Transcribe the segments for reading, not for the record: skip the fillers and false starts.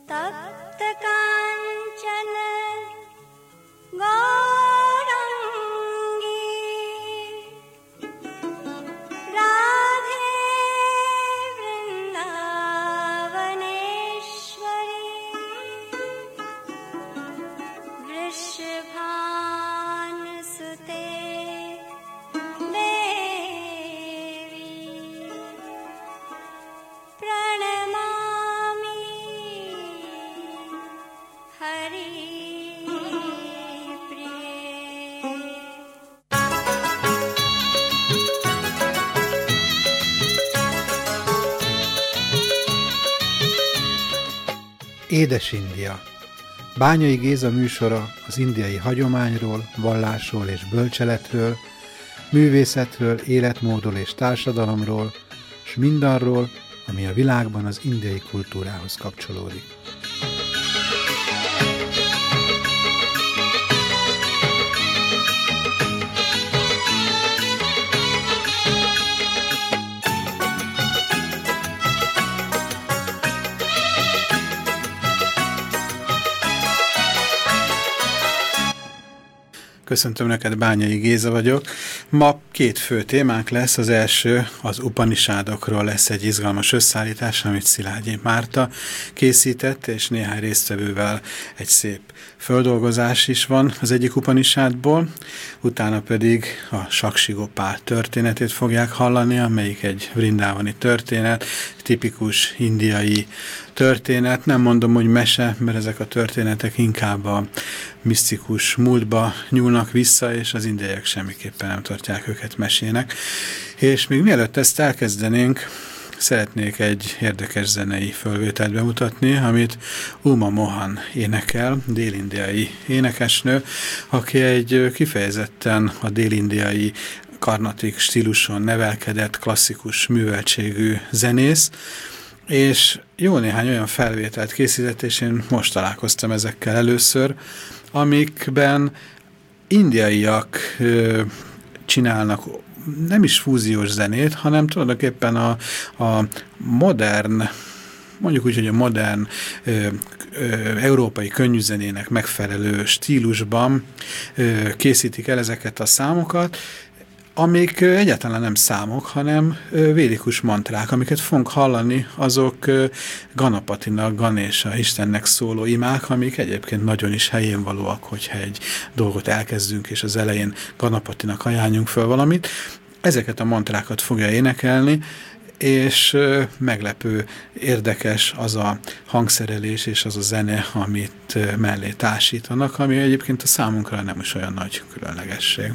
तप्त कांचन गौरांगी राधे वृंदावनेश्वरी वृषभानुसुते देवी प्रणमामि Hari Édes India. Bányai Géza műsora az indiai hagyományról, vallásról és bölcseletről, művészetről, életmódról és társadalomról, s mindarról, ami a világban az indiai kultúrához kapcsolódik. Köszöntöm neked, Bányai Géza vagyok. Ma két fő témánk lesz. Az első az Upanishadokról lesz egy izgalmas összeállítás, amit Szilágyi Márta készített, és néhány résztvevővel egy szép földolgozás is van az egyik Upanishadból. Utána pedig a Saksi Gopál történetét fogják hallani, amelyik egy vrindávani történet, tipikus indiai történet. Nem mondom, hogy mese, mert ezek a történetek inkább a misztikus múltba nyúlnak vissza, és az indiaiak semmiképpen nem tartják őket mesének. És még mielőtt ezt elkezdenénk, szeretnék egy érdekes zenei fölvételt bemutatni, amit Uma Mohan énekel, dél-indiai énekesnő, aki egy kifejezetten a dél-indiai karnatik stíluson nevelkedett, klasszikus műveltségű zenész, és jó néhány olyan felvételt készített, és én most találkoztam ezekkel először, amikben indiaiak csinálnak nem is fúziós zenét, hanem tulajdonképpen a modern, mondjuk úgy, hogy a modern európai könnyűzenének megfelelő stílusban készítik el ezeket a számokat, amik egyáltalán nem számok, hanem védikus mantrák, amiket fogunk hallani, azok Ganapatinak, Ganesha Istennek szóló imák, amik egyébként nagyon is helyén valóak, hogyha egy dolgot elkezdünk, és az elején Ganapatinak ajánljunk föl valamit. Ezeket a mantrákat fogja énekelni, és meglepő, érdekes az a hangszerelés és az a zene, amit mellé társítanak, ami egyébként a számunkra nem is olyan nagy különlegesség.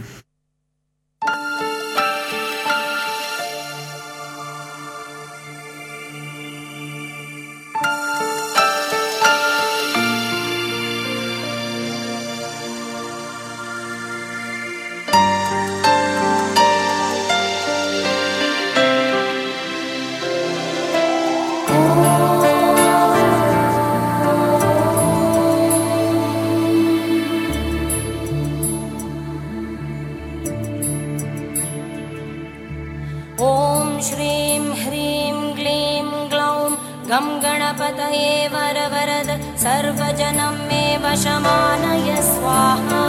सर्वजनं मे वशमानय स्वाहा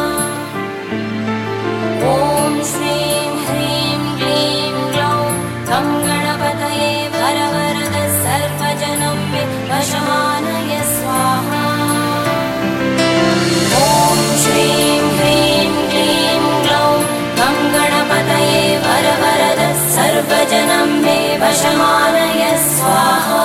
ॐ श्रीं ह्रीं क्लीं ग्लौं गं गणपतये वरवरद सर्वजनं मे वशमानय स्वाहा ॐ श्रीं ह्रीं क्लीं ग्लौं गं गणपतये वरवरद सर्वजनं मे वशमानय स्वाहा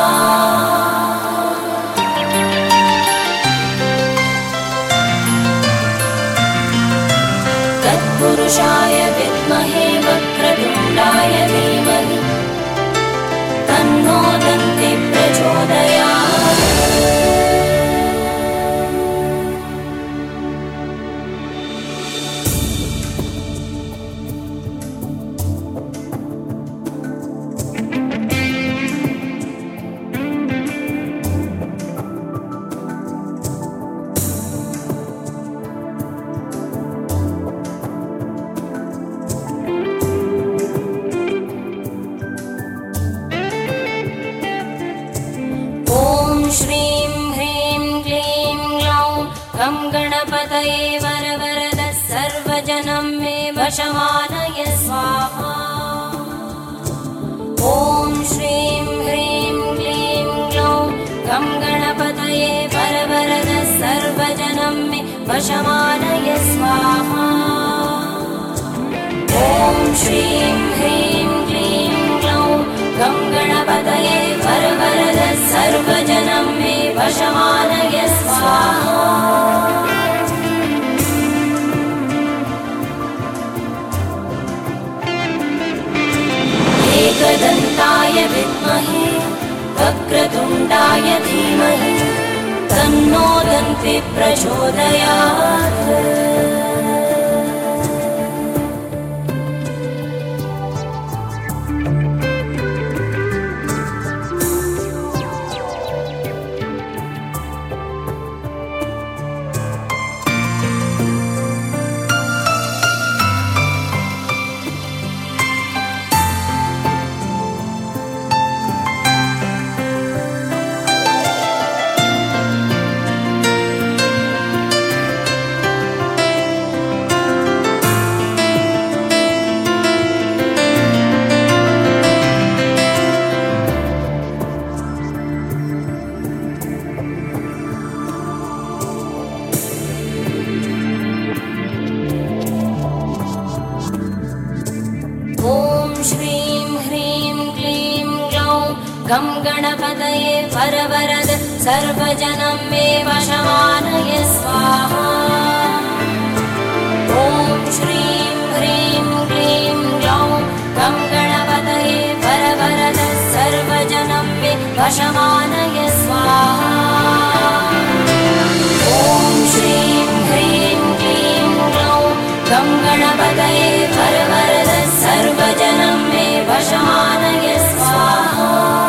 पुरुषाय विद्महे वक्रतुण्डाय धीमहि तन्नो दन्ति प्रचोदयात् श्रीं ह्रीं गं गणपतये वरवरद सर्वजनं मे वशमानय स्वाहा ॐ श्रीं ह्रीं क्लीं ग्लौं गं गणपतये वरवरद सर्वजनं मे वशमानय स्वाहा ॐ श्रीं ह्रीं क्लीं ग्लौं गं गणपतये वरवरद सर्वजनं मे वशमानय स्वाहा एकदन्ताय विद्महे वक्रतुण्डाय धीमहि तन्नो दन्ति प्रचोदयात् गं गणपतये वरवरद सर्वजनं मे वशमानय स्वाहा ॐ श्रीं ह्रीं क्लीं ग्लौं गं गणपतये वरवरद सर्वजनं मे वशमानय स्वाहा ॐ श्रीं ह्रीं क्लीं ग्लौं गं गणपतये वरवरद सर्वजनं मे वशमानय स्वाहा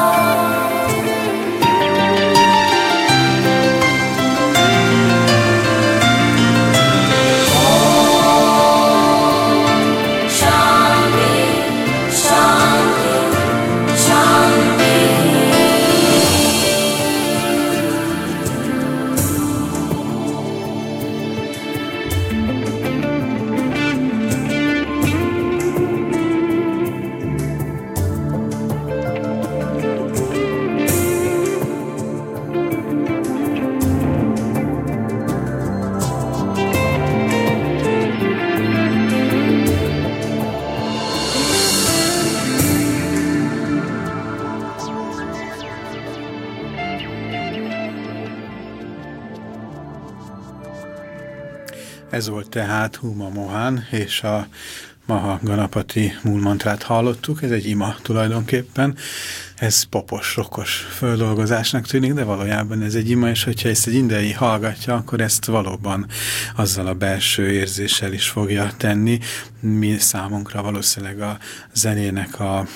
Ez volt tehát Huma Mohan, és a Maha Ganapati múlmantrát hallottuk. Ez egy ima tulajdonképpen. Ez popos, rokkos földolgozásnak tűnik, de valójában ez egy ima, és hogyha ezt egy indiai hallgatja, akkor ezt valóban azzal a belső érzéssel is fogja tenni. Mi számunkra valószínűleg a zenének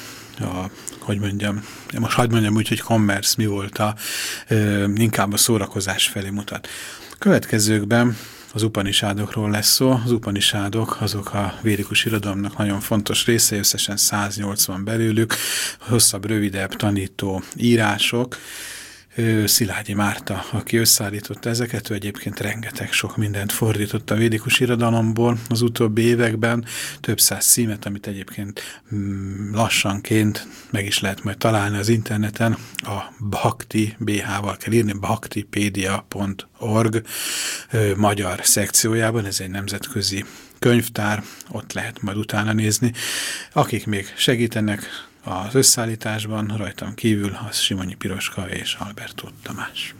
hogy mondjam, most hagyd mondjam úgy, hogy commerce mi volt inkább a szórakozás felé mutat. Következőkben az Upanishadokról lesz szó. Az Upanishadok azok a védikus irodalomnak nagyon fontos része, összesen 180 belőlük, hosszabb, rövidebb tanító írások. Szilágyi Márta, aki összeállította ezeket, ő egyébként rengeteg sok mindent fordított a védikus irodalomból az utóbbi években, több száz címet, amit egyébként lassanként meg is lehet majd találni az interneten, a Bhakti, BH-val kell írni, bhaktipedia.org magyar szekciójában, ez egy nemzetközi könyvtár, ott lehet majd utána nézni. Akik még segítenek az összeállításban, rajtam kívül az Simonyi Piroska és Albertó Tamás.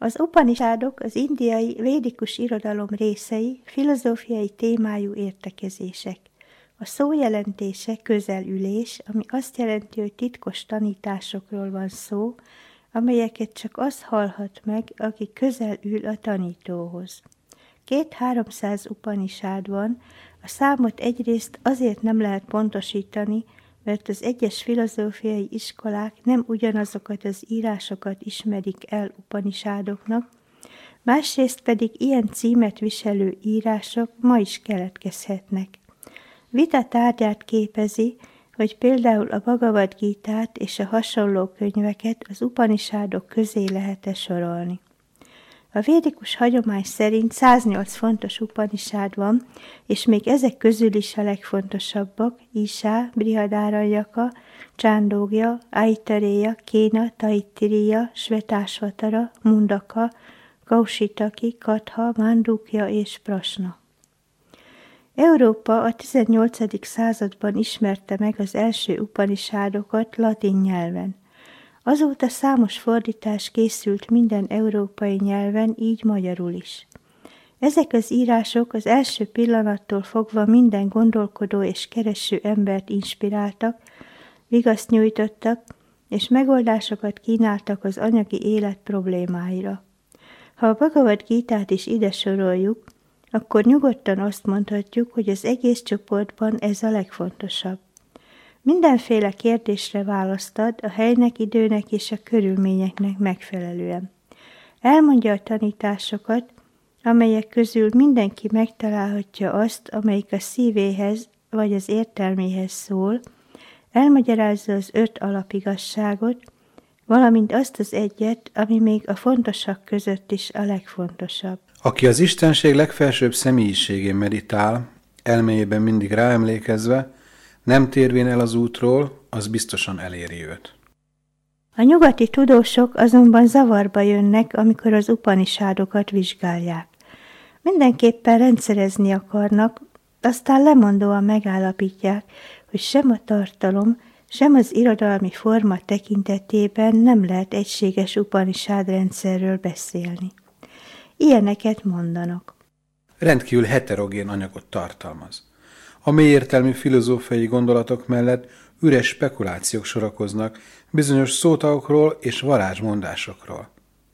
Az Upanishadok az indiai védikus irodalom részei, filozófiai témájú értekezések. A szó jelentése közelülés, ami azt jelenti, hogy titkos tanításokról van szó, amelyeket csak az hallhat meg, aki közel ül a tanítóhoz. 200-300 Upanishad van, a számot egyrészt azért nem lehet pontosítani, mert az egyes filozófiai iskolák nem ugyanazokat az írásokat ismerik el Upanishadoknak, másrészt pedig ilyen címet viselő írások ma is keletkezhetnek. Vita tárgyát képezi, hogy például a Bhagavad Gítát és a hasonló könyveket az Upanishadok közé lehet-e sorolni. A védikus hagyomány szerint 108 fontos Upanishad van, és még ezek közül is a legfontosabbak: Isha, Brihadaranyaka, Csándógya, Aitareya, Kéna, Taittiriya, Svetásvatara, Mundaka, Kaushitaki, Katha, Mandukya és Prasna. Európa a 18. században ismerte meg az első Upanishadokat latin nyelven. Azóta számos fordítás készült minden európai nyelven, így magyarul is. Ezek az írások az első pillanattól fogva minden gondolkodó és kereső embert inspiráltak, vigaszt nyújtottak, és megoldásokat kínáltak az anyagi élet problémáira. Ha a Bhagavad Gítát is ide soroljuk, akkor nyugodtan azt mondhatjuk, hogy az egész csoportban ez a legfontosabb. Mindenféle kérdésre választ ad a helynek, időnek és a körülményeknek megfelelően. Elmondja a tanításokat, amelyek közül mindenki megtalálhatja azt, amelyik a szívéhez vagy az értelméhez szól, elmagyarázza az 5 alapigasságot, valamint azt az egyet, ami még a fontosak között is a legfontosabb. Aki az Istenség legfelsőbb személyiségén meditál, elméjében mindig ráemlékezve, nem térvén el az útról, az biztosan eléri őt. A nyugati tudósok azonban zavarba jönnek, amikor az Upanishadokat vizsgálják. Mindenképpen rendszerezni akarnak, aztán lemondóan megállapítják, hogy sem a tartalom, sem az irodalmi forma tekintetében nem lehet egységes Upanishad rendszerről beszélni. Ilyeneket mondanak. Rendkívül heterogén anyagot tartalmaz. A mélyértelmű filozófiai gondolatok mellett üres spekulációk sorakoznak bizonyos szótagokról és varázsmondásokról.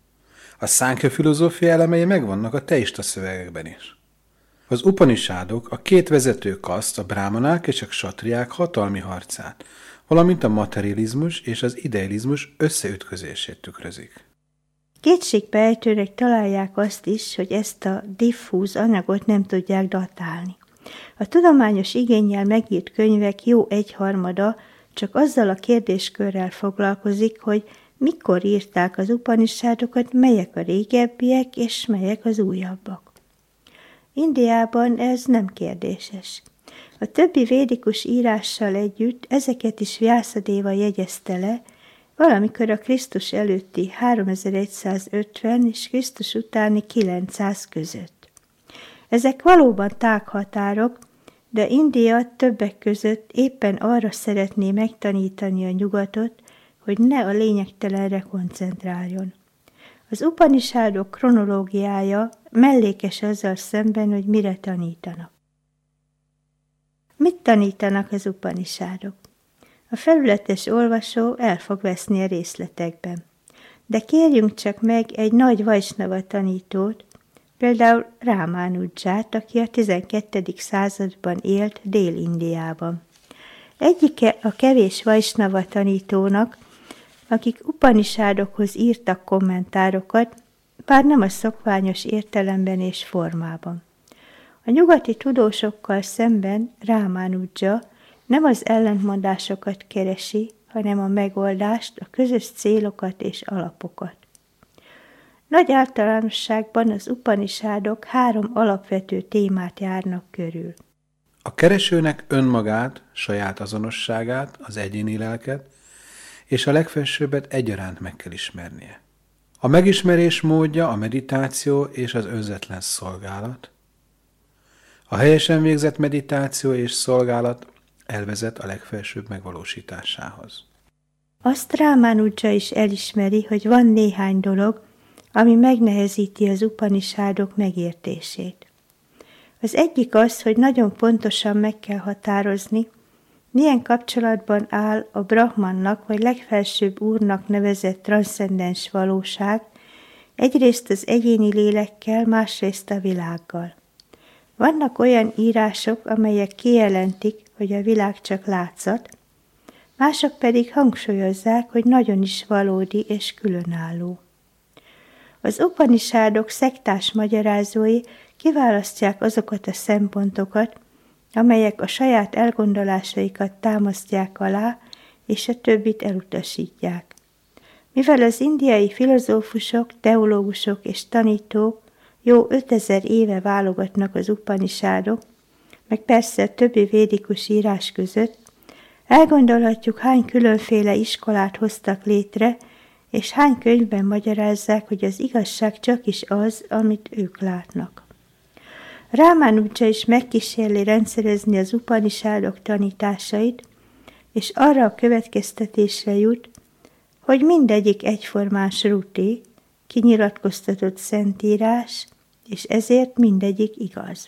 A szánkhja filozófia elemei megvannak a teista szövegekben is. Az Upanishadok a 2 vezető kaszt, a brámanák és a ksatriák hatalmi harcát, valamint a materializmus és az idealizmus összeütközését tükrözik. Kétségbeejtőnek találják azt is, hogy ezt a diffúz anyagot nem tudják datálni. A tudományos igénnyel megírt könyvek jó 1/3 csak azzal a kérdéskörrel foglalkozik, hogy mikor írták az Upanishadokat, melyek a régebbiek és melyek az újabbak. Indiában ez nem kérdéses. A többi védikus írással együtt ezeket is Vyasadeva jegyezte le, valamikor a Krisztus előtti 3150 és Krisztus utáni 900 között. Ezek valóban tághatárok, de India többek között éppen arra szeretné megtanítani a nyugatot, hogy ne a lényegtelenre koncentráljon. Az Upanishadok kronológiája mellékes azzal szemben, hogy mire tanítanak. Mit tanítanak az Upanishadok? A felületes olvasó el fog veszni a részletekben. De kérjünk csak meg egy nagy vajsnava tanítót, például Rámánujját, aki a 12. században élt Dél-Indiában. Egyike a kevés vajsnava tanítónak, akik Upanishadokhoz írtak kommentárokat, bár nem a szokványos értelemben és formában. A nyugati tudósokkal szemben Rámánujja nem az ellentmondásokat keresi, hanem a megoldást, a közös célokat és alapokat. Nagy általánosságban az Upanishadok 3 alapvető témát járnak körül. A keresőnek önmagát, saját azonosságát, az egyéni lelket, és a legfelsőbbet egyaránt meg kell ismernie. A megismerés módja a meditáció és az önzetlen szolgálat. A helyesen végzett meditáció és szolgálat elvezet a legfelsőbb megvalósításához. Azt Rámánujja is elismeri, hogy van néhány dolog, ami megnehezíti az Upanisádok megértését. Az egyik az, hogy nagyon pontosan meg kell határozni, milyen kapcsolatban áll a Brahmannak vagy legfelsőbb úrnak nevezett transzcendens valóság, egyrészt az egyéni lélekkel, másrészt a világgal. Vannak olyan írások, amelyek kijelentik, hogy a világ csak látszat, mások pedig hangsúlyozzák, hogy nagyon is valódi és különálló. Az Upanisádok szektás magyarázói kiválasztják azokat a szempontokat, amelyek a saját elgondolásaikat támasztják alá, és a többit elutasítják. Mivel az indiai filozófusok, teológusok és tanítók jó 5000 éve válogatnak az Upanisádok, meg persze a többi védikus írás között, elgondolhatjuk, hány különféle iskolát hoztak létre, és hány könyvben magyarázzák, hogy az igazság csak is az, amit ők látnak. Rámánudzsa is megkísérli rendszerezni az Upanisádok tanításait, és arra a következtetésre jut, hogy mindegyik egyformán sruti, kinyilatkoztatott szentírás, és ezért mindegyik igaz.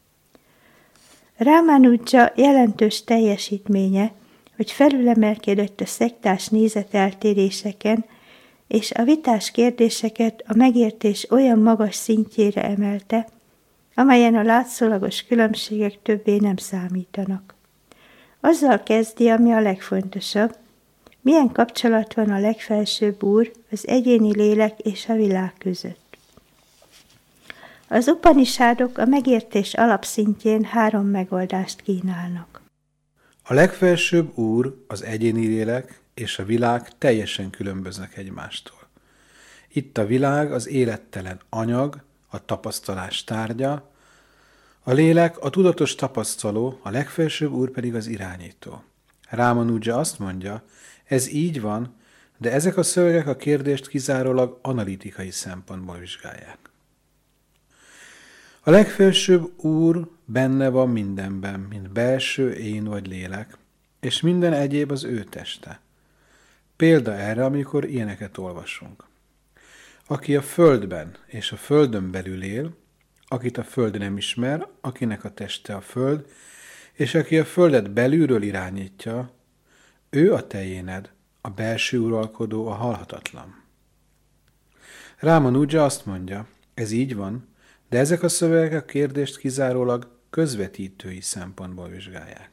Rámánudzsa jelentős teljesítménye, hogy felülemelkedett a szektás nézeteltéréseken, és a vitás kérdéseket a megértés olyan magas szintjére emelte, amelyen a látszólagos különbségek többé nem számítanak. Azzal kezdi, ami a legfontosabb, milyen kapcsolat van a legfelsőbb úr, az egyéni lélek és a világ között. Az Upanisádok a megértés alapszintjén 3 megoldást kínálnak. A legfelsőbb úr, az egyéni lélek és a világ teljesen különböznek egymástól. Itt a világ az élettelen anyag, a tapasztalás tárgya, a lélek a tudatos tapasztaló, a legfelsőbb úr pedig az irányító. Rámanudzsa azt mondja, ez így van, de ezek a szövegek a kérdést kizárólag analitikai szempontból vizsgálják. A legfelsőbb úr benne van mindenben, mint belső én vagy lélek, és minden egyéb az ő teste. Példa erre, amikor ilyeneket olvasunk. Aki a földben és a földön belül él, akit a föld nem ismer, akinek a teste a föld, és aki a földet belülről irányítja, ő a te éned, a belső uralkodó, a halhatatlan. Rámanudzsa azt mondja, ez így van, de ezek a szövegek a kérdést kizárólag közvetítői szempontból vizsgálják.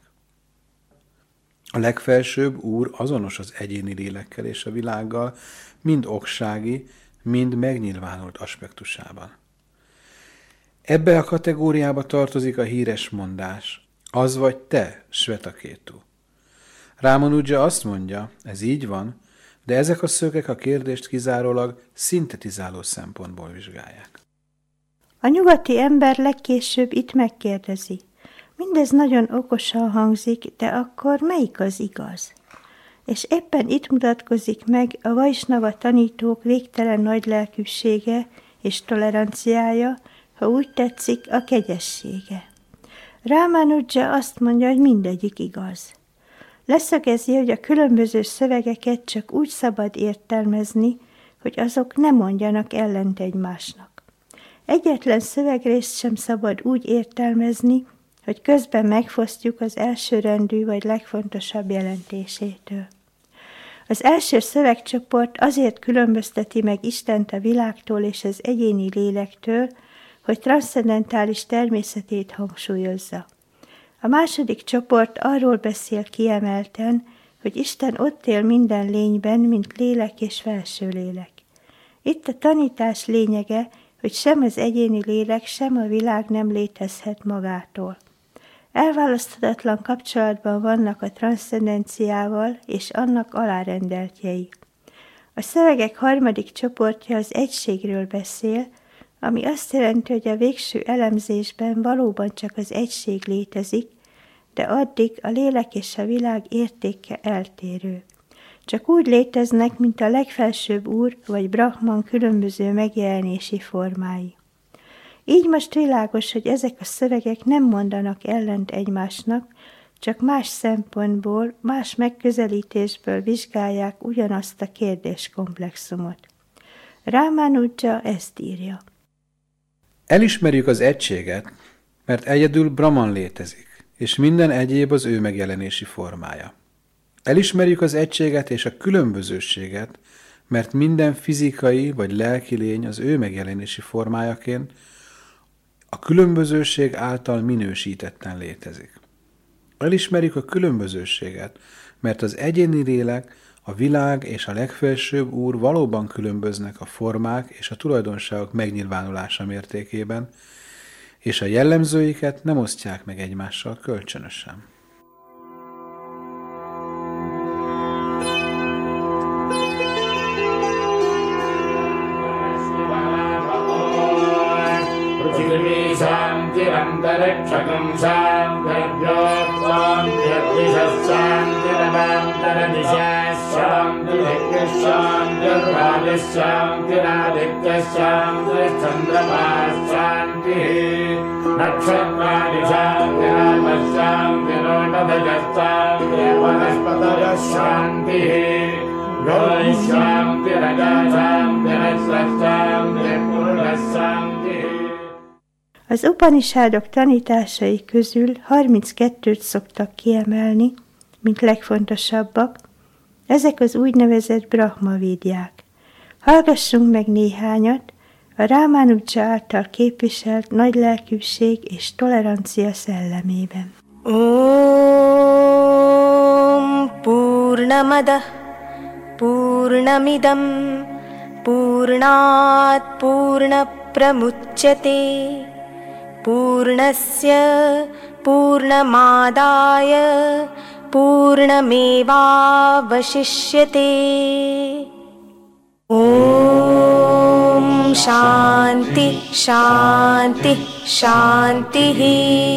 A legfelsőbb úr azonos az egyéni lélekkel és a világgal, mind oksági, mind megnyilvánult aspektusában. Ebbe a kategóriába tartozik a híres mondás, az vagy te, Svetakétu. Rámanudzsa azt mondja, ez így van, de ezek a szögek a kérdést kizárólag szintetizáló szempontból vizsgálják. A nyugati ember legkésőbb itt megkérdezi, mindez nagyon okosan hangzik, de akkor melyik az igaz? És éppen itt mutatkozik meg a vajsnava tanítók végtelen nagy lelkűsége és toleranciája, ha úgy tetszik, a kegyessége. Rámanudzsa azt mondja, hogy mindegyik igaz. Leszögezi, hogy a különböző szövegeket csak úgy szabad értelmezni, hogy azok ne mondjanak ellent egymásnak. Egyetlen szövegrészt sem szabad úgy értelmezni, hogy közben megfosztjuk az elsőrendű vagy legfontosabb jelentésétől. Az első szövegcsoport azért különbözteti meg Istent a világtól és az egyéni lélektől, hogy transzcendentális természetét hangsúlyozza. A második csoport arról beszél kiemelten, hogy Isten ott él minden lényben, mint lélek és felső lélek. Itt a tanítás lényege, hogy sem az egyéni lélek, sem a világ nem létezhet magától. Elválaszthatatlan kapcsolatban vannak a transzcendenciával és annak alárendeltjei. A szövegek harmadik csoportja az egységről beszél, ami azt jelenti, hogy a végső elemzésben valóban csak az egység létezik, de addig a lélek és a világ értéke eltérő. Csak úgy léteznek, mint a legfelsőbb úr vagy Brahman különböző megjelenési formái. Így most világos, hogy ezek a szövegek nem mondanak ellent egymásnak, csak más szempontból, más megközelítésből vizsgálják ugyanazt a kérdéskomplexumot. Rámánudzsa ezt írja. Elismerjük az egységet, mert egyedül Brahman létezik, és minden egyéb az ő megjelenési formája. Elismerjük az egységet és a különbözőséget, mert minden fizikai vagy lelki lény az ő megjelenési formájaként a különbözőség által minősítetten létezik. Elismerjük a különbözőséget, mert az egyéni lélek, a világ és a legfelsőbb Úr valóban különböznek a formák és a tulajdonságok megnyilvánulása mértékében, és a jellemzőiket nem osztják meg egymással kölcsönösen. शान्तिरन्तरिक्षकं शान्तिरन्तरिक्षशान्तिरवायुश्शान्तिरादित्यश्शान्तिश्चन्द्रमाश्शान्तिः नक्षत्रादिशान्तिरामश्शान्तिरोणदजश्शान्तिवनस्पतयश्शान्तिः योनिश्शान्तिरजाशान्तिरस्रशान्तिपूर्णशान्तिः. Az Upanisádok tanításai közül 32-t szoktak kiemelni, mint legfontosabbak, ezek az úgynevezett Brahma Vidyák. Hallgassunk meg néhányat a Rámánudzsa által képviselt nagylelkűség és tolerancia szellemében. Om Purnamada Purnamidam Purnat Purnapramuchyate Purnasya Purnamadaya Purnamevavashishyate. Om Shanti Shanti Shantihi.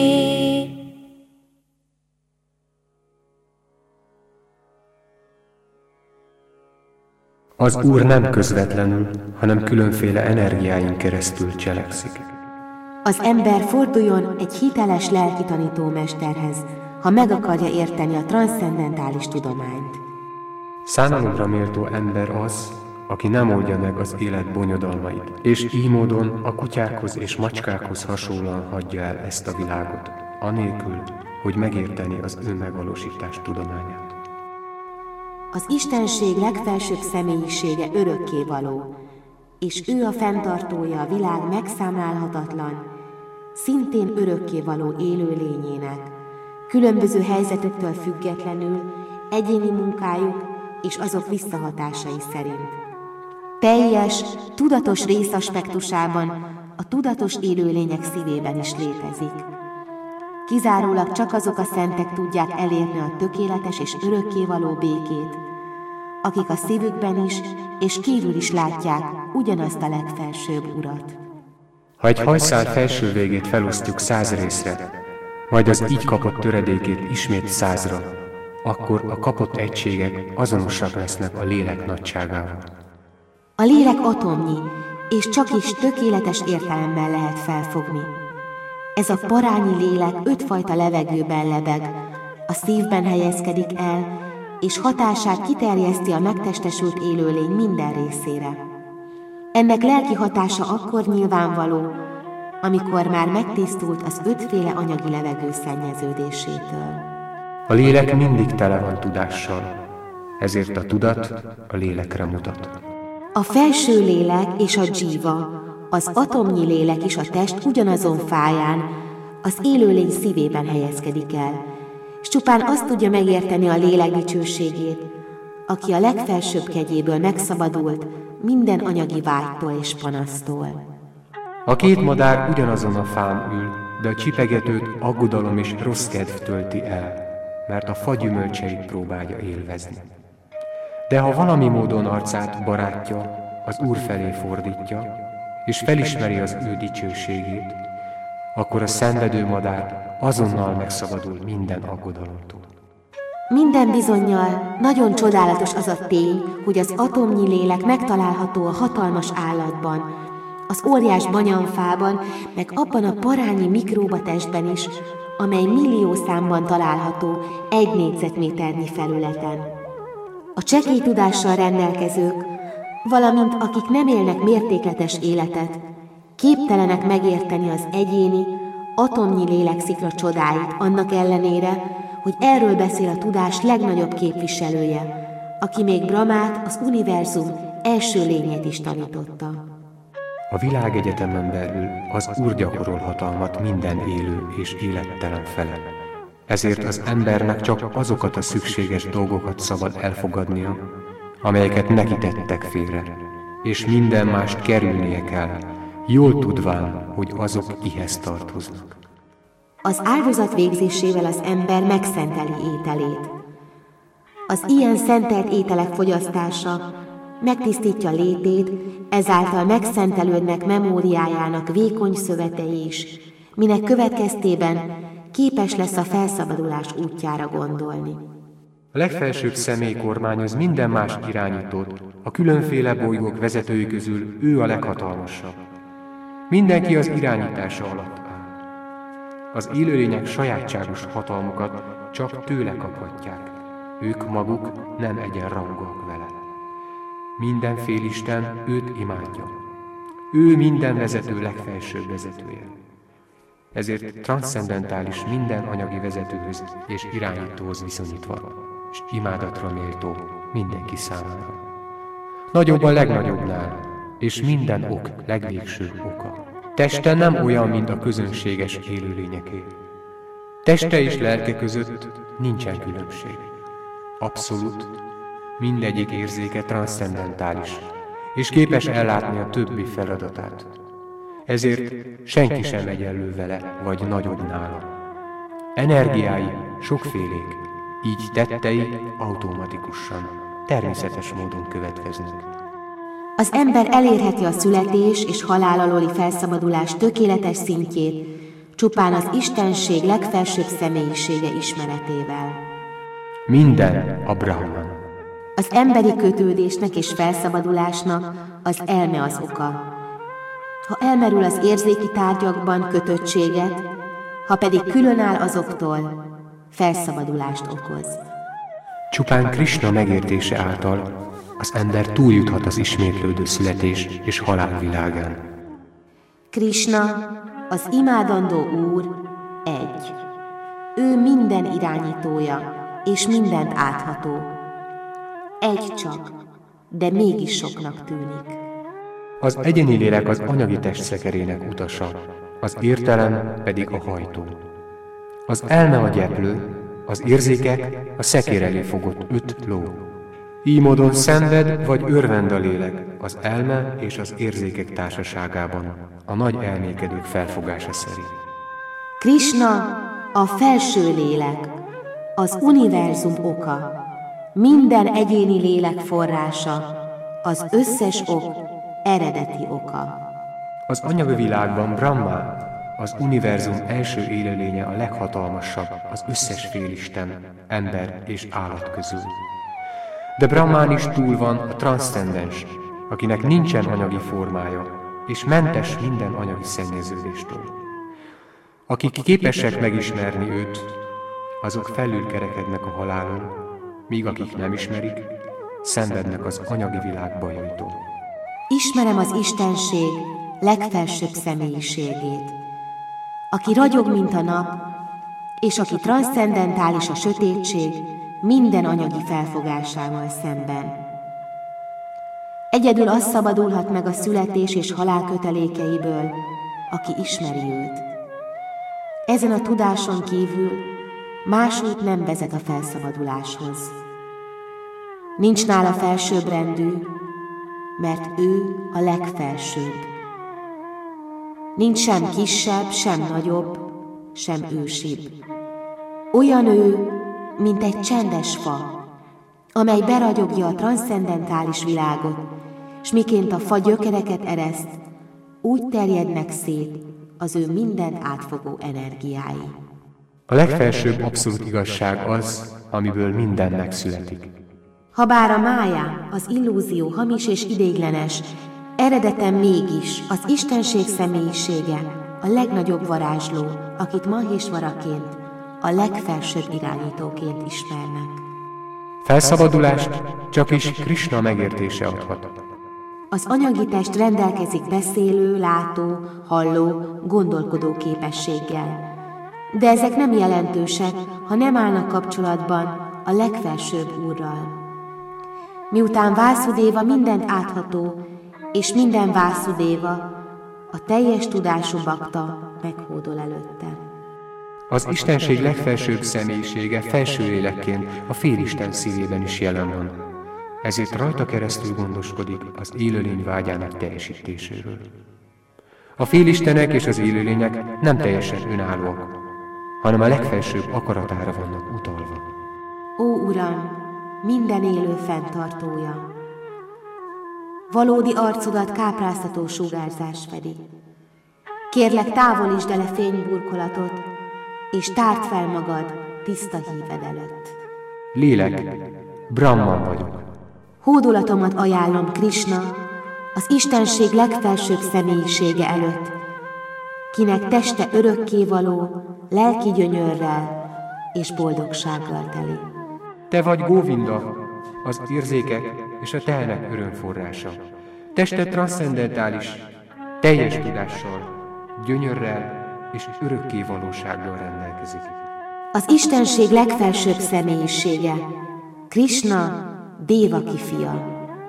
Az Úr nem közvetlenül, hanem különféle energiáin keresztül cselekszik. Az ember forduljon egy hiteles lelki tanítómesterhez, ha meg akarja érteni a transzcendentális tudományt. Szánalomra méltó ember az, aki nem oldja meg az élet bonyodalmait, és így módon a kutyákhoz és macskákhoz hasonlóan hagyja el ezt a világot, anélkül, hogy megérteni az önmegvalósítás tudományát. Az Istenség legfelsőbb személyisége örökkévaló, és ő a fenntartója a világ megszámlálhatatlan, szintén örökkévaló élőlényének, különböző helyzetüktől függetlenül, egyéni munkájuk és azok visszahatásai szerint. Teljes, tudatos részaspektusában a tudatos élőlények szívében is létezik. Kizárólag csak azok a szentek tudják elérni a tökéletes és örökkévaló békét, akik a szívükben is és kívül is látják ugyanazt a legfelsőbb Urat. Ha egy hajszál felső végét felosztjuk 100 részre, majd az így kapott töredékét ismét 100-ra, akkor a kapott egységek azonosak lesznek a lélek nagyságával. A lélek atomnyi, és csak is tökéletes értelemben lehet felfogni. Ez a parányi lélek 5 fajta levegőben lebeg, a szívben helyezkedik el, és hatását kiterjeszti a megtestesült élőlény minden részére. Ennek lelki hatása akkor nyilvánvaló, amikor már megtisztult az 5 féle anyagi levegő szennyeződésétől. A lélek mindig tele van tudással, ezért a tudat a lélekre mutat. A felső lélek és a dzsíva, az atomnyi lélek is a test ugyanazon fáján, az élőlény szívében helyezkedik el, s csupán azt tudja megérteni a lélek dicsőségét, aki a legfelsőbb kegyéből megszabadult minden anyagi vágytól és panasztól. A 2 madár ugyanazon a fán ül, de a csipegetőt aggodalom és rossz kedv tölti el, mert a fa gyümölcseit próbálja élvezni. De ha valami módon arcát barátja, az Úr felé fordítja, és felismeri az ő dicsőségét, akkor a szenvedő madár azonnal megszabadul minden aggodalomtól. Minden bizonnyal nagyon csodálatos az a tény, hogy az atomnyi lélek megtalálható a hatalmas állatban, az óriás banyamfában, meg abban a parányi mikróbatestben is, amely millió számban található 1 négyzetméternyi felületen. A csekély tudással rendelkezők valamint akik nem élnek mértékletes életet, képtelenek megérteni az egyéni, atomnyi lélekszikra csodáit, annak ellenére, hogy erről beszél a tudás legnagyobb képviselője, aki még Brahmát, az univerzum első lényét is tanította. A világegyetemen belül az Úr gyakorol hatalmat minden élő és élettelen felett. Ezért az embernek csak azokat a szükséges dolgokat szabad elfogadnia, amelyeket neki tettek félre, és minden mást kerülnie kell, jól tudván, hogy azok ihez tartoznak. Az áldozat végzésével az ember megszenteli ételét. Az ilyen szentelt ételek fogyasztása megtisztítja létét, ezáltal megszentelődnek memóriájának vékony szövetei is, minek következtében képes lesz a felszabadulás útjára gondolni. A legfelsőbb személy kormányoz minden más irányítót, a különféle bolygók vezetői közül ő a leghatalmasabb. Mindenki az irányítása alatt áll. Az élőlények sajátságos hatalmukat csak tőle kaphatják. Ők maguk nem egyenrangúak vele. Minden félisten őt imádja. Ő minden vezető legfelsőbb vezetője. Ezért transzcendentális minden anyagi vezetőhöz és irányítóhoz viszonyítva, és imádatra méltó mindenki számára. Nagyobb a legnagyobbnál, és minden ok legvégső oka. Teste nem olyan, mint a közönséges élőlényeké. Teste és lelke között nincsen különbség. Abszolút, mindegyik érzéke transzcendentális, és képes ellátni a többi feladatát. Ezért senki sem egyenlő vele, vagy nagyobb nála. Energiái sokfélék, így tettei automatikusan, természetes módon következnek. Az ember elérheti a születés és halál alóli felszabadulás tökéletes szintjét csupán az Istenség legfelsőbb személyisége ismeretével. Minden a Brahman. Az emberi kötődésnek és felszabadulásnak az elme az oka. Ha elmerül az érzéki tárgyakban, kötöttséget, ha pedig különáll azoktól, felszabadulást okoz. Csupán Krisna megértése által az ember túljuthat az ismétlődő születés és halál világán. Krisna, az imádandó Úr, egy. Ő minden irányítója, és mindent átható. Egy csak, de mégis soknak tűnik. Az egyéni lélek az anyagi test szekerének utasa, az értelem pedig a hajtó. Az elme a gyeplő, az érzékek a szekér elé fogott 5 ló. Így módon szenved vagy örvend a lélek az elme és az érzékek társaságában, a nagy elmékedők felfogása szerint. Krisna a felső lélek, az univerzum oka, minden egyéni lélek forrása, az összes ok eredeti oka. Az anyagi világban Brahma, az univerzum első élőlénye, a leghatalmasabb az összes félisten, ember és állat közül. De Brahmán is túl van a transzcendens, akinek nincsen anyagi formája, és mentes minden anyagi szennyeződéstől. Akik képesek megismerni őt, azok felülkerekednek a halálon, míg akik nem ismerik, szenvednek az anyagi világ bajaitól. Ismerem az Istenség legfelsőbb személyiségét, aki ragyog, mint a nap, és aki transzcendentális a sötétség minden anyagi felfogásával szemben. Egyedül az szabadulhat meg a születés és halál kötelékeiből, aki ismeri őt. Ezen a tudáson kívül más út nem vezet a felszabaduláshoz. Nincs nála felsőbbrendű, mert ő a legfelsőbb. Nincs sem kisebb, sem nagyobb, sem ősibb. Olyan ő, mint egy csendes fa, amely beragyogja a transzcendentális világot, s miként a fa gyökereket ereszt, úgy terjednek szét az ő mindent átfogó energiái. A legfelsőbb abszolút igazság az, amiből minden megszületik. Habár a mája, az illúzió hamis és ideiglenes, eredeten mégis az Istenség személyisége, a legnagyobb varázsló, akit Mahésvaraként, a legfelsőbb irányítóként ismernek. Felszabadulást csak is Krisna megértése adhat. Az anyagi test rendelkezik beszélő, látó, halló, gondolkodó képességgel. De ezek nem jelentősek, ha nem állnak kapcsolatban a legfelsőbb Úrral. Miután Vásudéva mindent átható, és minden Vásudéva, a teljes tudású bakta meghódol előtte. Az Istenség legfelsőbb személyisége felső lélekként a félisten szívében is jelen van. Ezért rajta keresztül gondoskodik az élőlény vágyának teljesítéséről. A félistenek és az élőlények nem teljesen önállóak, hanem a legfelsőbb akaratára vannak utalva. Ó Uram, minden élő fenntartója! Valódi arcodat kápráztató sugárzás fedi. Kérlek, távolítsd el a fényburkolatot, és tárd fel magad tiszta híved előtt. Lélek, Brahman vagyok. Hódolatomat ajánlom Krishna, az Istenség legfelsőbb személyisége előtt, kinek teste örökkévaló, lelki gyönyörrel és boldogsággal teli. Te vagy Góvinda, az érzékek és a tehenek örömforrása. Tested transzcendentális, teljes tudással, gyönyörrel és örökkévalósággal rendelkezik. Az Istenség legfelsőbb személyisége, Krishna, Dévaki fia.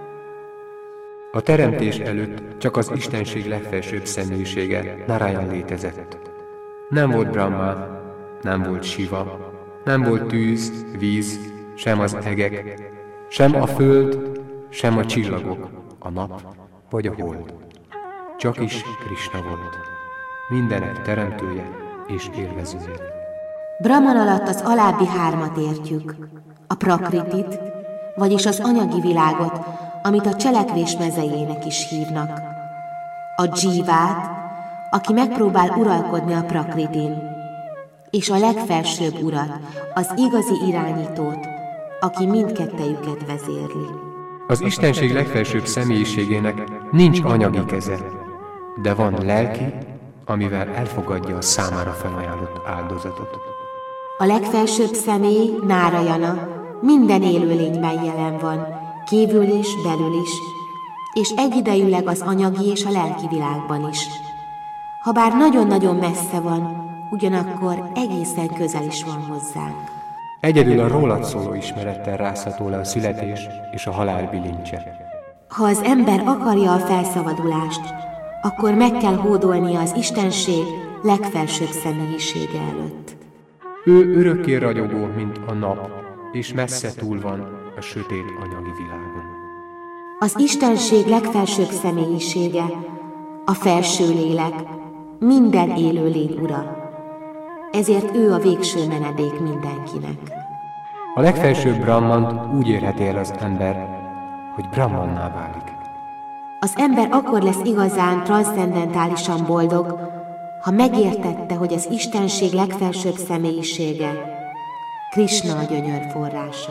A teremtés előtt csak az Istenség legfelsőbb személyisége, Narayan létezett. Nem volt Brahma, nem volt Siva, nem volt tűz, víz, sem az egek, sem a föld, sem a csillagok, a nap vagy a hold. Csak is Krishna volt, mindenek teremtője és élvezője. Brahman alatt az alábbi hármat értjük, a prakritit, vagyis az anyagi világot, amit a cselekvés mezejének is hívnak, a dzsívát, aki megpróbál uralkodni a prakritin, és a legfelsőbb urat, az igazi irányítót, aki mindkettejüket vezérli. Az Istenség legfelsőbb személyiségének nincs anyagi keze, de van lelki, amivel elfogadja a számára felajánlott áldozatot. A legfelsőbb személy, Nárajana, minden élőlényben jelen van, kívül is, belül is, és egyidejűleg az anyagi és a lelki világban is. Habár nagyon-nagyon messze van, ugyanakkor egészen közel is van hozzánk. Egyedül a rólad szóló ismerettel rázható le a születés és a halál bilincse. Ha az ember akarja a felszabadulást, akkor meg kell hódolnia az Istenség legfelsőbb személyisége előtt. Ő örökké ragyogó, mint a nap, és messze túl van a sötét anyagi világon. Az Istenség legfelsőbb személyisége, a felső lélek, minden élőlény ura. Ezért ő a végső menedék mindenkinek. A legfelsőbb Brahmant úgy érheti el az ember, hogy Brahmanná válik. Az ember akkor lesz igazán transzcendentálisan boldog, ha megértette, hogy az Istenség legfelsőbb személyisége, Krishna a gyönyör forrása.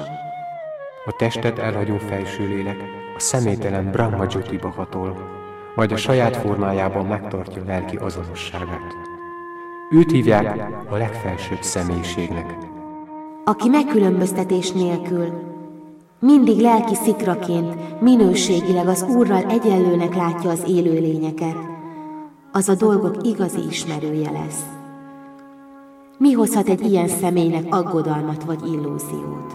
A testet elhagyó felső lélek a személytelen Brahma Jyotiba hatol, majd a saját formájában megtartja lelki azonosságát. Őt hívják a legfelsőbb személyiségnek. Aki megkülönböztetés nélkül, mindig lelki szikraként, minőségileg az Úrral egyenlőnek látja az élőlényeket, az a dolgok igazi ismerője lesz. Mi hozhat egy ilyen személynek aggodalmat vagy illúziót?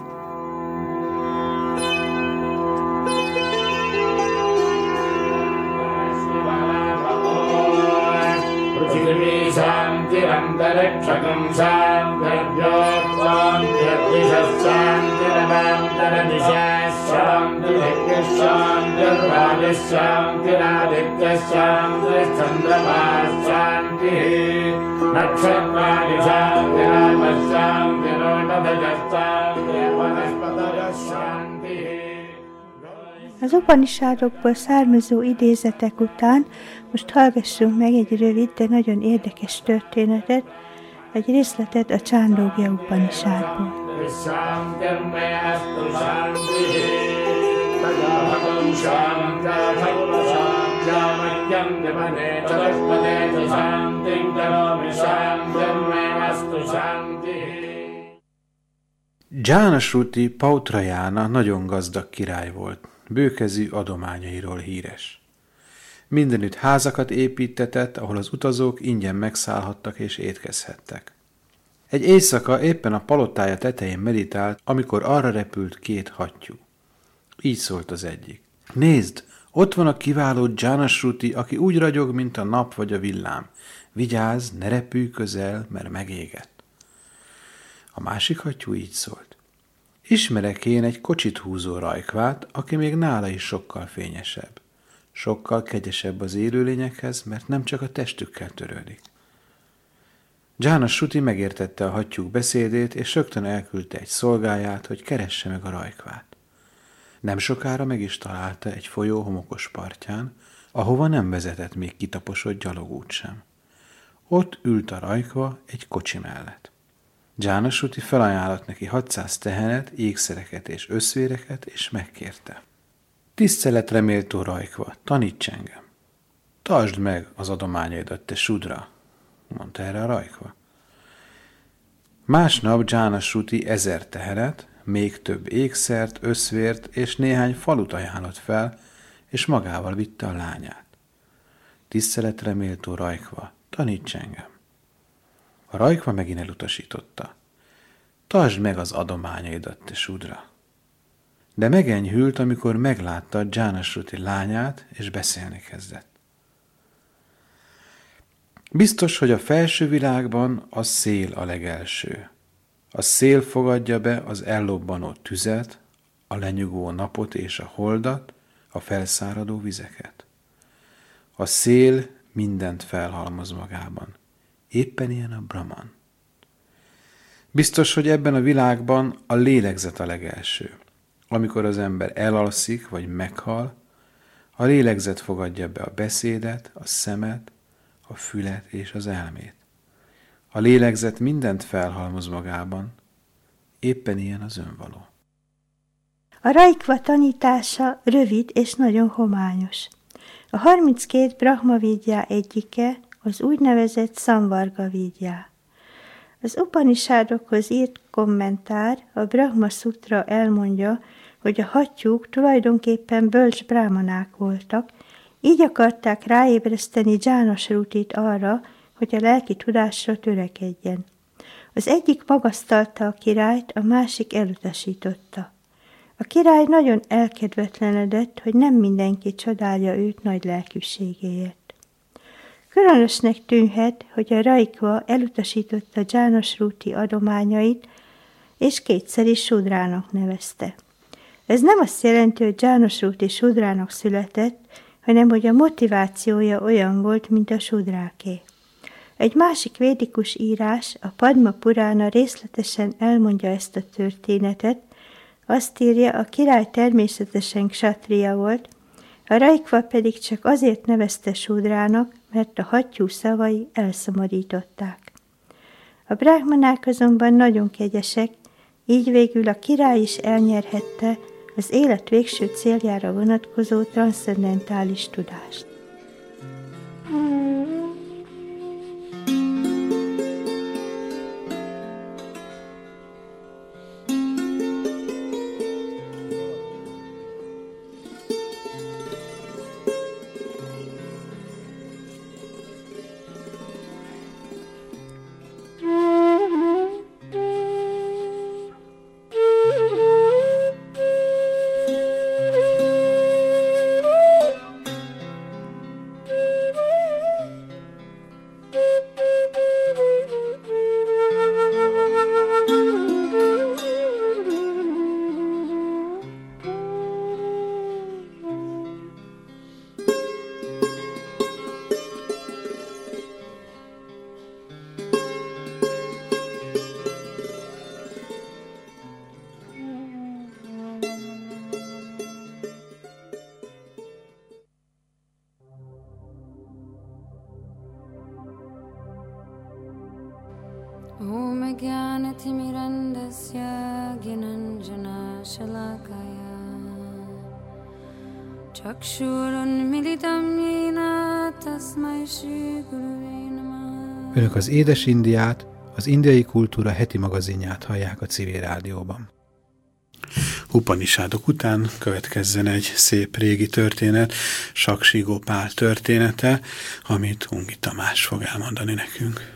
शान्तिरन्तरिक्षकं Az Upanishadokból származó idézetek után most hallgassunk meg egy rövid, de nagyon érdekes történetet, egy részletet a Csándogya Upanishadból. Jánasruti Pautrajána nagyon gazdag király volt, bőkezű adományairól híres. Mindenütt házakat építtetett, ahol az utazók ingyen megszállhattak és étkezhettek. Egy éjszaka éppen a palotája tetején meditált, amikor arra repült 2 hattyú. Így szólt az egyik. Nézd, ott van a kiváló Janashruti, aki úgy ragyog, mint a nap vagy a villám. Vigyázz, ne repülj közel, mert megégett. A másik hattyú így szólt. Ismerek én egy kocsit húzó rajkvát, aki még nála is sokkal fényesebb. Sokkal kegyesebb az élőlényekhez, mert nem csak a testükkel törődik. Janashruti megértette a hattyúk beszédét, és rögtön elküldte egy szolgáját, hogy keresse meg a rajkvát. Nem sokára meg is találta egy folyó homokos partján, ahova nem vezetett még kitaposott gyalogút sem. Ott ült a rajkva egy kocsi mellett. Janashruti felajánlott neki 600 tehenet, ékszereket és összvéreket, és megkérte. Tiszteletre méltó rajkva, taníts engem. Tartsd meg az adományaidat, te Sudra, mondta erre a rajkva. Másnap Janashruti 1000 tehenet, még több ékszert, összvért és néhány falut ajánlott fel, és magával vitte a lányát. Tiszteletre méltó rajkva, taníts engem. A rajkva megint elutasította. Tartsd meg az adományaidat, te Sudra. De megenyhült, amikor meglátta Janashruti lányát, és beszélni kezdett. Biztos, hogy a felső világban a szél a legelső. A szél fogadja be az ellobbanó tüzet, a lenyugvó napot és a holdat, a felszáradó vizeket. A szél mindent felhalmoz magában. Éppen ilyen a Brahman. Biztos, hogy ebben a világban a lélegzet a legelső. Amikor az ember elalszik vagy meghal, a lélegzet fogadja be a beszédet, a szemet, a fület és az elmét. A lélegzet mindent felhalmoz magában, éppen ilyen az önvaló. A rajkva tanítása rövid és nagyon hományos. A 32 Brahma Vidyá egyike az úgynevezett Samvarga Vidyá. Az Upanishadokhoz írt kommentár, a Brahma Sutra elmondja, hogy a hattyúk tulajdonképpen bölcs brámanák voltak, így akarták ráébreszteni Janashrutit arra, hogy a lelki tudásra törekedjen. Az egyik magasztalta a királyt, a másik elutasította. A király nagyon elkedvetlenedett, hogy nem mindenki csodálja őt nagy lelkűségéért. Különösnek tűnhet, hogy a rajkva elutasította Janashruti adományait, és kétszer is Sudrának nevezte. Ez nem azt jelenti, hogy Janashruti Sudrának született, hanem hogy a motivációja olyan volt, mint a Sudráké. Egy másik védikus írás, a Padma Purána részletesen elmondja ezt a történetet. Azt írja, a király természetesen ksatria volt, a rajkva pedig csak azért nevezte Sudrának, mert a hattyú szavai elszomorították. A brahmanák azonban nagyon kegyesek, így végül a király is elnyerhette az élet végső céljára vonatkozó transzcendentális tudást. ॐ ज्ञानतिमिरन्दस्य ज्ञानञ्जनशलाकया चक्षुरुन्मिलितं येन तस्मै श्रीगुरवे नमः. Önök az Édes Indiát, az Indiai Kultúra heti magazinját hallják a Civil Rádióban. Upanisádok után következzen egy szép régi történet, Saksi Gopál története, amit Ungi Tamás fog elmondani nekünk.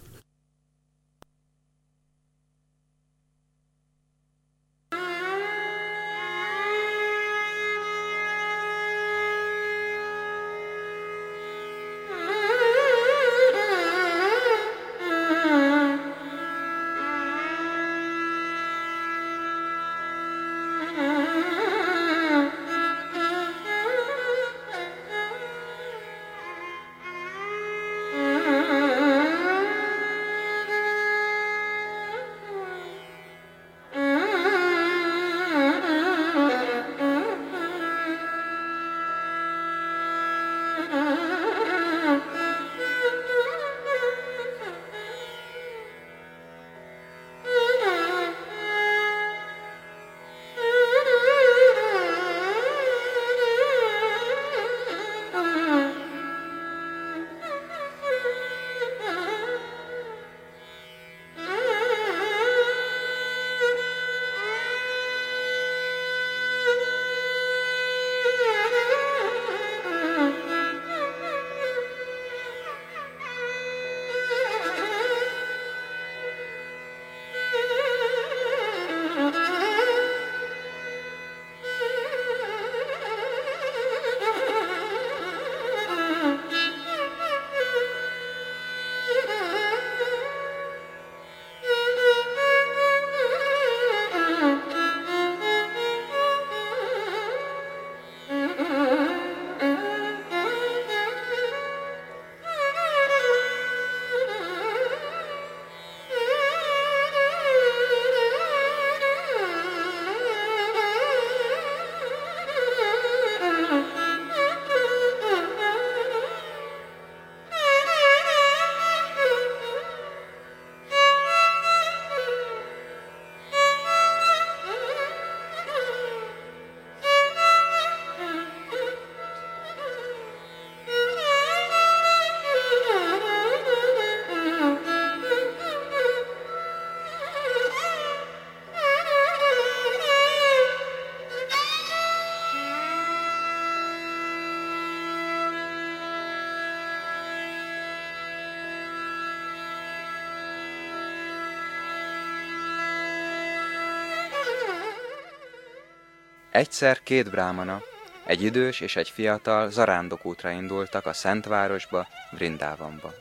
Egyszer két brámana, egy idős és egy fiatal zarándokútra indultak a Szentvárosba, Vrindávanba.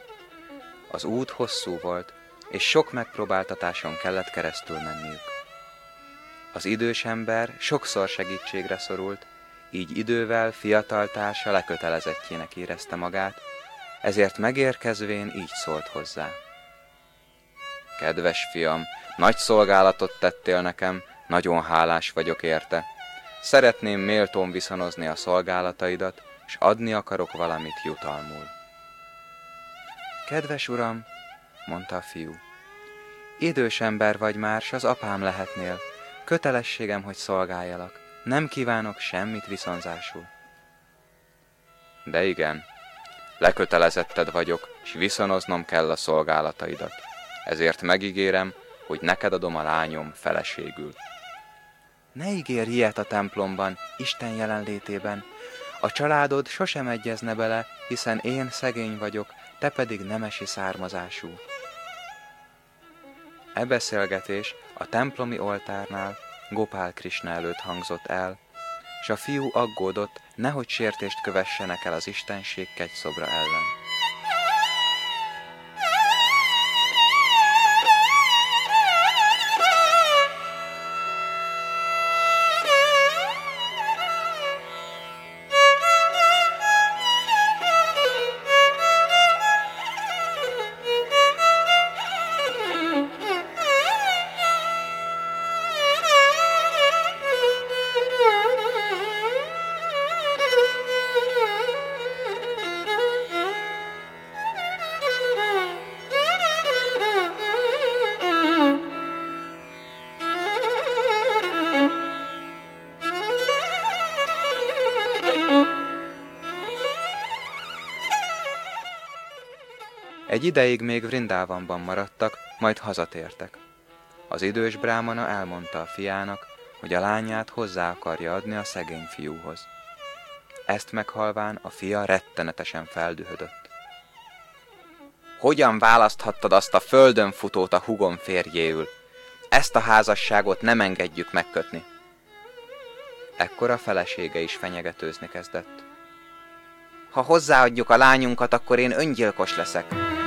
Az út hosszú volt, és sok megpróbáltatáson kellett keresztül menniük. Az idős ember sokszor segítségre szorult, így idővel fiatal társa lekötelezettjének érezte magát, ezért megérkezvén így szólt hozzá. Kedves fiam, nagy szolgálatot tettél nekem, nagyon hálás vagyok érte. Szeretném méltón viszonozni a szolgálataidat, s adni akarok valamit jutalmul. Kedves uram, mondta a fiú, idős ember vagy már, s az apám lehetnél. Kötelességem, hogy szolgáljalak. Nem kívánok semmit viszonzásul. De igen, lekötelezetted vagyok, s viszonoznom kell a szolgálataidat. Ezért megígérem, hogy neked adom a lányom feleségül. Ne ígérj ilyet a templomban, Isten jelenlétében. A családod sosem egyezne bele, hiszen én szegény vagyok, te pedig nemesi származású. E beszélgetés a templomi oltárnál Gopál Krisna előtt hangzott el, s a fiú aggódott, nehogy sértést kövessenek el az istenség kegyszobra ellen. Egy ideig még Vrindávanban maradtak, majd hazatértek. Az idős brámana elmondta a fiának, hogy a lányát hozzá akarja adni a szegény fiúhoz. Ezt meghalván a fia rettenetesen feldühödött. Hogyan választhattad azt a földön futót a hugom férjéül? Ezt a házasságot nem engedjük megkötni. Ekkor a felesége is fenyegetőzni kezdett. Ha hozzáadjuk a lányunkat, akkor én öngyilkos leszek.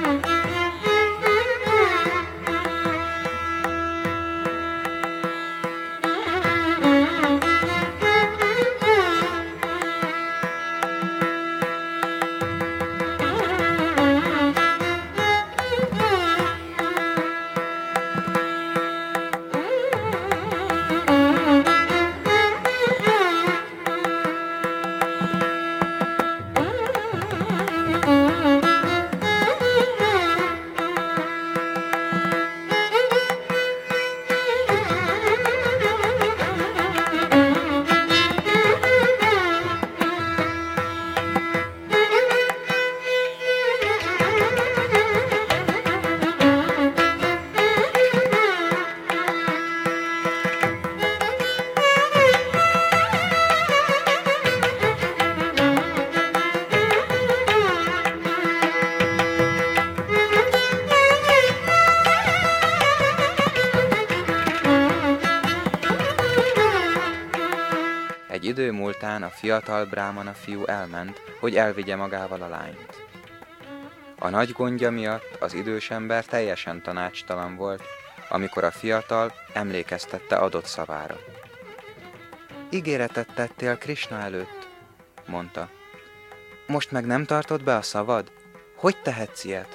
Egy idő múltán a fiatal brámana fiú elment, hogy elvigye magával a lányt. A nagy gondja miatt az idős ember teljesen tanácstalan volt, amikor a fiatal emlékeztette adott szavára. Ígéretet tettél Krisna előtt, mondta. Most meg nem tartod be a szavad? Hogy tehetsz ilyet?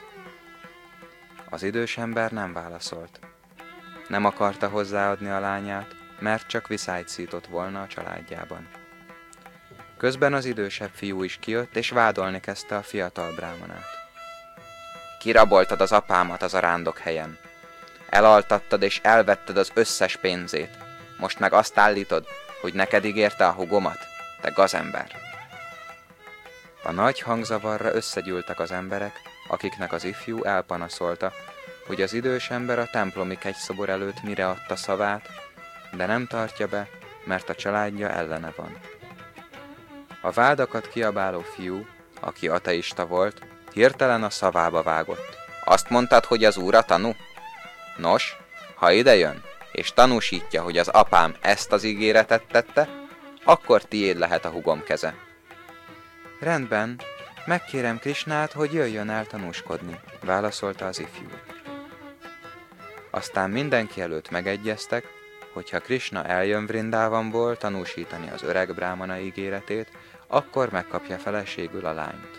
Az idős ember nem válaszolt. Nem akarta hozzáadni a lányát, mert csak viszályt szított volna a családjában. Közben az idősebb fiú is kijött, és vádolni kezdte a fiatal brámanát. Kiraboltad az apámat az arándok helyen. Elaltattad és elvetted az összes pénzét. Most meg azt állítod, hogy neked ígérte a hugomat, te gazember. A nagy hangzavarra összegyűltek az emberek, akiknek az ifjú elpanaszolta, hogy az idős ember a templomi kegyszobor előtt mire adta szavát, de nem tartja be, mert a családja ellene van. A vádakat kiabáló fiú, aki ateista volt, hirtelen a szavába vágott. Azt mondtad, hogy az úr a tanú? Nos, ha idejön, és tanúsítja, hogy az apám ezt az ígéretet tette, akkor tiéd lehet a hugom keze. Rendben, megkérem Krisnát, hogy jöjjön el tanúskodni, válaszolta az ifjú. Aztán mindenki előtt megegyeztek, hogy ha Krisna eljön Vrindávanból tanúsítani az öreg brámana ígéretét, akkor megkapja feleségül a lányt.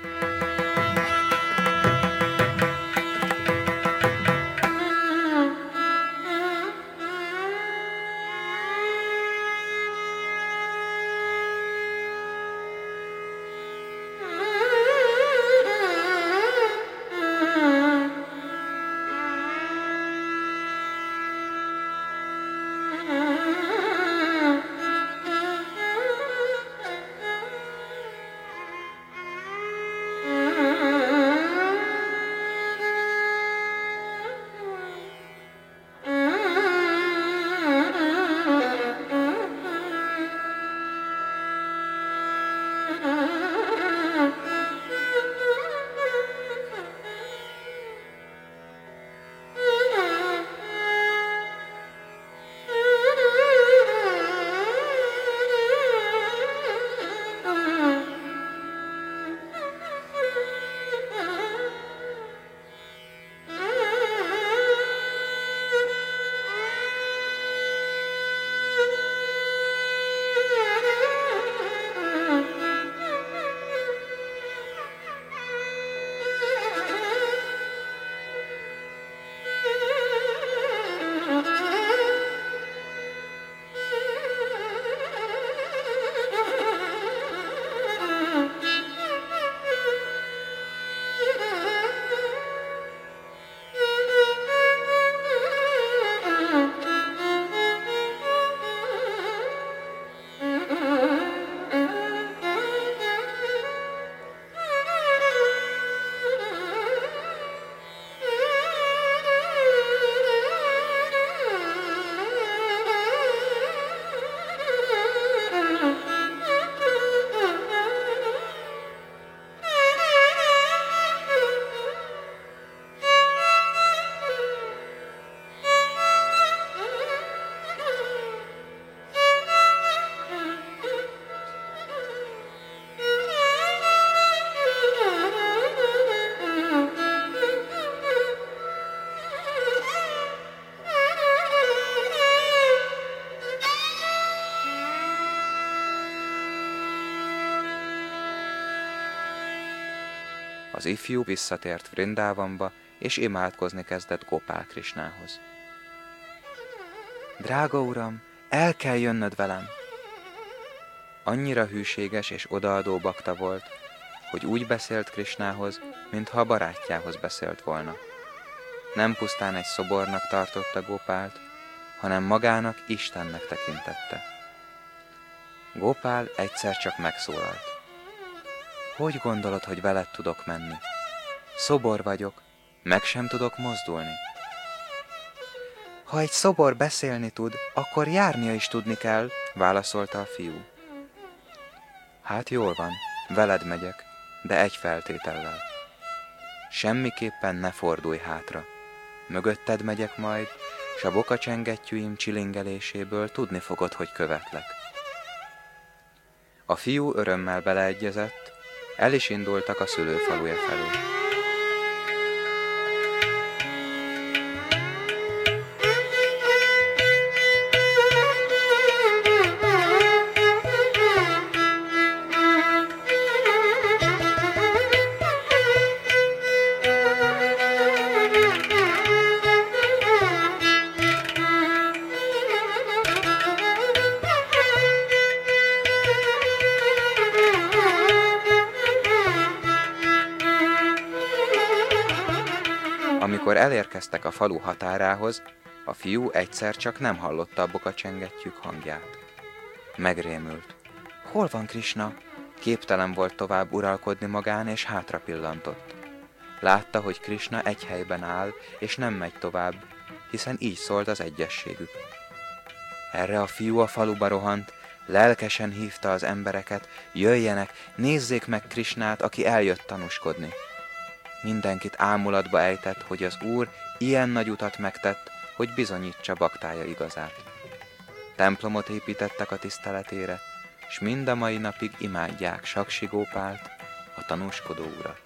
Az ifjú visszatért Vrindávamba, és imádkozni kezdett Gopál Krisnához. Drága uram, el kell jönnöd velem! Annyira hűséges és odaadó bakta volt, hogy úgy beszélt Krisnához, mintha a barátjához beszélt volna. Nem pusztán egy szobornak tartotta Gopált, hanem magának Istennek tekintette. Gopál egyszer csak megszólalt. Hogy gondolod, hogy veled tudok menni? Szobor vagyok, meg sem tudok mozdulni. Ha egy szobor beszélni tud, akkor járnia is tudni kell, válaszolta a fiú. Hát jól van, veled megyek, de egy feltétellel. Semmiképpen ne fordulj hátra. Mögötted megyek majd, s a bokacsengettyűim csilingeléséből tudni fogod, hogy követlek. A fiú örömmel beleegyezett, el is indultak a szülőfaluja felé. Amikor elérkeztek a falu határához, a fiú egyszer csak nem hallotta a bokacsengettyűk hangját. Megrémült. Hol van Krisna? Képtelen volt tovább uralkodni magán, és hátra pillantott. Látta, hogy Krisna egy helyben áll, és nem megy tovább, hiszen így szólt az egyességük. Erre a fiú a faluba rohant, lelkesen hívta az embereket, jöjjenek, nézzék meg Krisnát, aki eljött tanúskodni. Mindenkit ámulatba ejtett, hogy az Úr ilyen nagy utat megtett, hogy bizonyítsa baktája igazát. Templomot építettek a tiszteletére, s mind a mai napig imádják Saksi Gópált, a tanúskodó urat.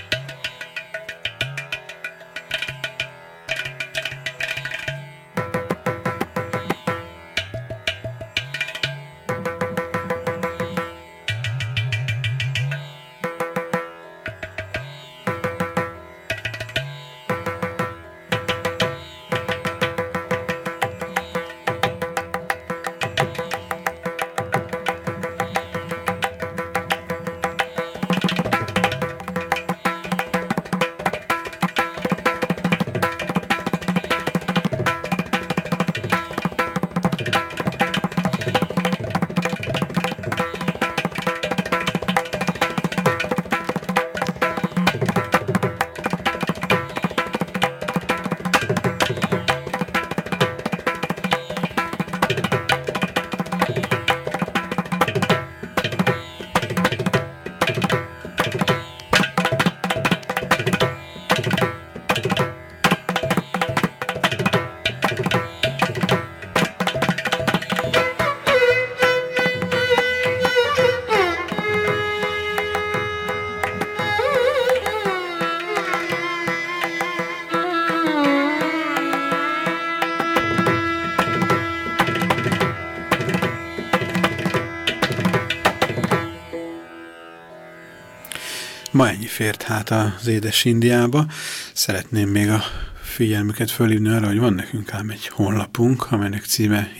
Ma ennyi fért hát az édes Indiába. Szeretném még a figyelmüket fölhívni arra, hogy van nekünk ám egy honlapunk, amelynek címe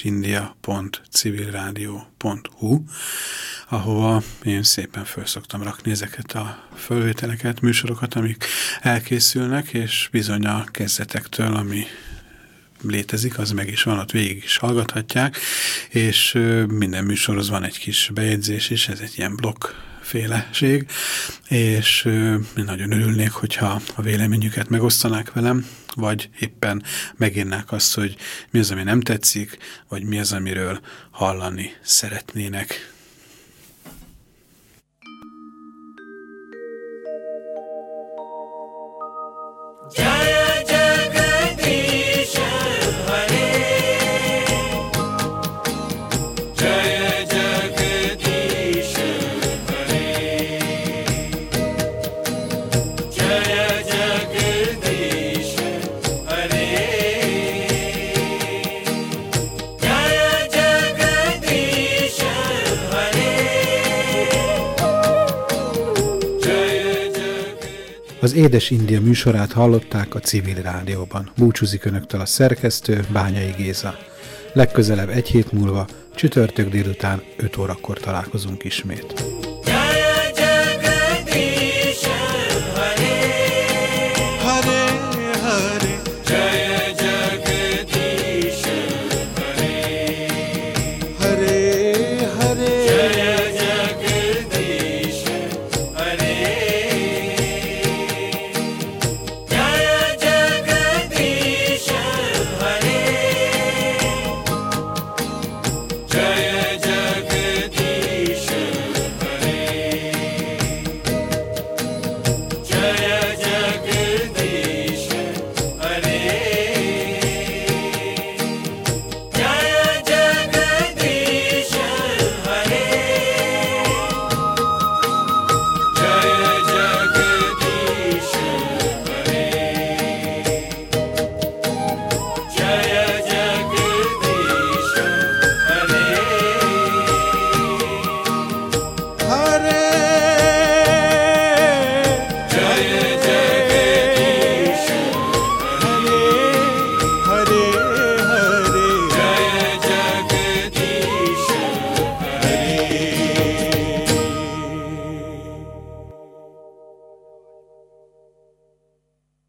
édesindia.civilradio.hu, ahova én szépen föl szoktam rakni ezeket a fölvételeket, műsorokat, amik elkészülnek, és bizony a kezdetektől, ami létezik, az meg is van, ott végig is hallgathatják, és minden műsorhoz van egy kis bejegyzés, és ez egy ilyen blokkféleség, és én nagyon örülnék, hogyha a véleményüket megosztanák velem, vagy éppen megírnák azt, hogy mi az, ami nem tetszik, vagy mi az, amiről hallani szeretnének. Az Édes India műsorát hallották a Civil Rádióban. Búcsúzik önöktől a szerkesztő, Bányai Géza. Legközelebb egy hét múlva, csütörtök délután 5 órakor találkozunk ismét.